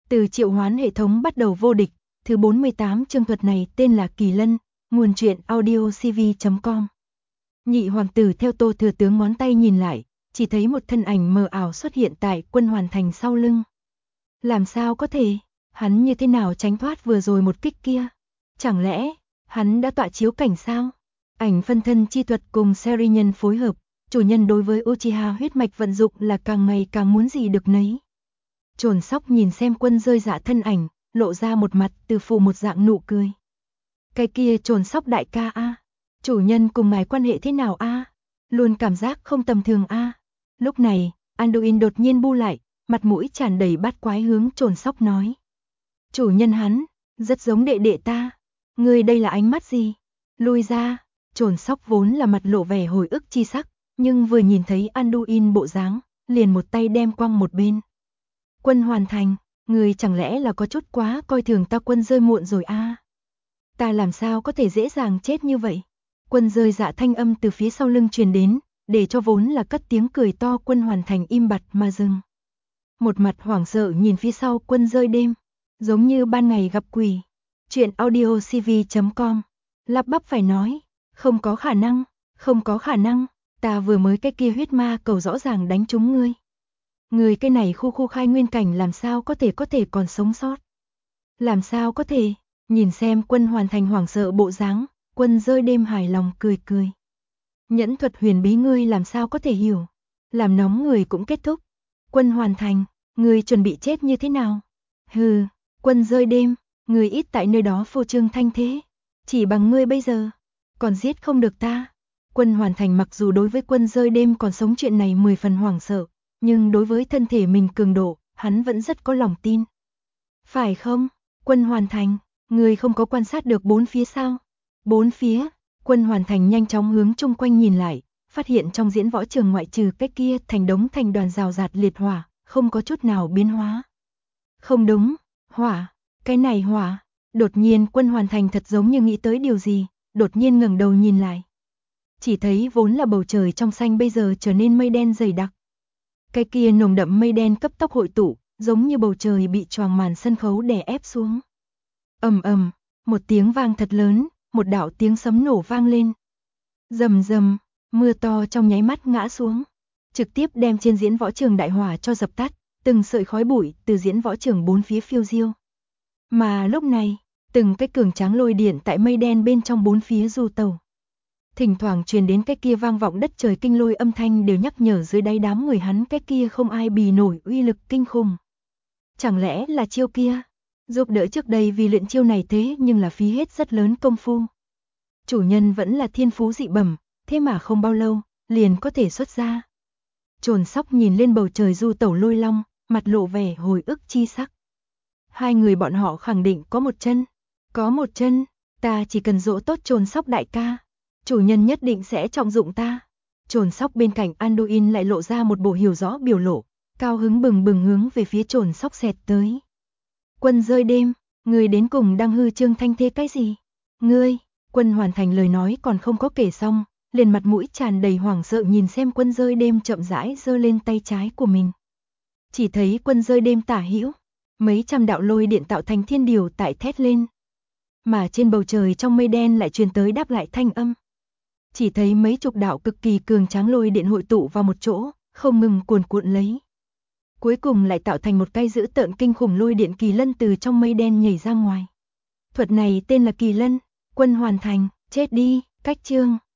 Từ triệu hoán hệ thống bắt đầu vô địch, thứ 48 chương thuật này tên là Kỳ Lân, nguồn truyện audiocv.com. Nhị hoàng tử theo Tô Thừa Tướng ngón tay nhìn lại, chỉ thấy một thân ảnh mờ ảo xuất hiện tại Quân Hoàn Thành sau lưng. Làm sao có thể, hắn như thế nào tránh thoát vừa rồi một kích kia? Chẳng lẽ, hắn đã tọa chiếu cảnh sao? Ảnh phân thân chi thuật cùng series nhân phối hợp, chủ nhân đối với Uchiha huyết mạch vận dụng là càng ngày càng muốn gì được nấy. Trồn Sóc nhìn xem Quân Rơi Dạ thân ảnh, lộ ra một mặt từ phụ một dạng nụ cười. Cái kia Trồn Sóc đại ca a, chủ nhân cùng ngài quan hệ thế nào a? Luôn cảm giác không tầm thường a. Lúc này, Anduin đột nhiên bu lại, mặt mũi tràn đầy bát quái hướng Trồn Sóc nói. Chủ nhân hắn, rất giống đệ đệ ta. Ngươi đây là ánh mắt gì? Lui ra. Trồn Sóc vốn là mặt lộ vẻ hồi ức chi sắc, nhưng vừa nhìn thấy Anduin bộ dáng, liền một tay đem quăng một bên. Quân Hoàn Thành, người chẳng lẽ là có chút quá coi thường ta Quân Rơi muộn rồi a? Ta làm sao có thể dễ dàng chết như vậy? Quân Rơi Dạ thanh âm từ phía sau lưng truyền đến, để cho vốn là cất tiếng cười to Quân Hoàn Thành im bặt mà dừng. Một mặt hoảng sợ nhìn phía sau Quân Rơi đêm, giống như ban ngày gặp quỷ. Chuyện audiocv.com, lắp bắp phải nói, không có khả năng, không có khả năng, ta vừa mới cái kia huyết ma cầu rõ ràng đánh trúng ngươi. Người cái này khu khai nguyên cảnh làm sao có thể còn sống sót. Làm sao có thể, nhìn xem Quân Hoàn Thành hoảng sợ bộ dáng, Quân Rơi đêm hài lòng cười cười. Nhẫn thuật huyền bí ngươi làm sao có thể hiểu, làm nóng người cũng kết thúc. Quân Hoàn Thành, ngươi chuẩn bị chết như thế nào? Hừ, Quân Rơi đêm, ngươi ít tại nơi đó phô trương thanh thế, chỉ bằng ngươi bây giờ, còn giết không được ta. Quân Hoàn Thành mặc dù đối với Quân Rơi đêm còn sống chuyện này 10 phần hoảng sợ, nhưng đối với thân thể mình cường độ, hắn vẫn rất có lòng tin. Phải không? Quân Hoàn Thành, người không có quan sát được bốn phía sao? Bốn phía, Quân Hoàn Thành nhanh chóng hướng chung quanh nhìn lại, phát hiện trong diễn võ trường ngoại trừ cái kia thành đống thành đoàn rào rạt liệt hỏa, không có chút nào biến hóa. Không đúng, hỏa, cái này hỏa. Đột nhiên Quân Hoàn Thành thật giống như nghĩ tới điều gì, đột nhiên ngẩng đầu nhìn lại. Chỉ thấy vốn là bầu trời trong xanh bây giờ trở nên mây đen dày đặc. Cái kia nồng đậm mây đen cấp tốc hội tụ, giống như bầu trời bị choàng màn sân khấu đè ép xuống. Ầm ầm, một tiếng vang thật lớn, một đạo tiếng sấm nổ vang lên. Rầm rầm, mưa to trong nháy mắt ngã xuống, trực tiếp đem trên diễn võ trường đại hỏa cho dập tắt, từng sợi khói bụi từ diễn võ trường bốn phía phiêu diêu. Mà lúc này, từng cái cường tráng lôi điện tại mây đen bên trong bốn phía du tẩu. Thỉnh thoảng truyền đến cái kia vang vọng đất trời kinh lôi âm thanh đều nhắc nhở dưới đáy đám người hắn cái kia không ai bì nổi uy lực kinh khủng. Chẳng lẽ là chiêu kia? Giúp đỡ trước đây vì luyện chiêu này thế nhưng là phí hết rất lớn công phu. Chủ nhân vẫn là thiên phú dị bẩm, thế mà không bao lâu, liền có thể xuất ra. Trồn Sóc nhìn lên bầu trời du tẩu lôi long, mặt lộ vẻ hồi ức chi sắc. Hai người bọn họ khẳng định có một chân, ta chỉ cần dỗ tốt Trồn Sóc đại ca. Chủ nhân nhất định sẽ trọng dụng ta. Trồn Sóc bên cạnh Anduin lại lộ ra một bộ hiểu rõ biểu lộ, cao hứng bừng bừng hướng về phía Trồn Sóc xẹt tới. Quân Rơi đêm, ngươi đến cùng đang hư trương thanh thế cái gì? Ngươi, Quân Hoàn Thành lời nói còn không có kể xong, liền mặt mũi tràn đầy hoảng sợ nhìn xem Quân Rơi đêm chậm rãi giơ lên tay trái của mình. Chỉ thấy Quân Rơi đêm tả hữu, mấy trăm đạo lôi điện tạo thành thiên điều tại thét lên. Mà trên bầu trời trong mây đen lại truyền tới đáp lại thanh âm. Chỉ thấy mấy chục đạo cực kỳ cường tráng lôi điện hội tụ vào một chỗ, không ngừng cuồn cuộn lấy. Cuối cùng lại tạo thành một cái dữ tợn kinh khủng lôi điện kỳ lân từ trong mây đen nhảy ra ngoài. Thuật này tên là Kỳ Lân, Quân Hoàn Thành, chết đi, cách chương.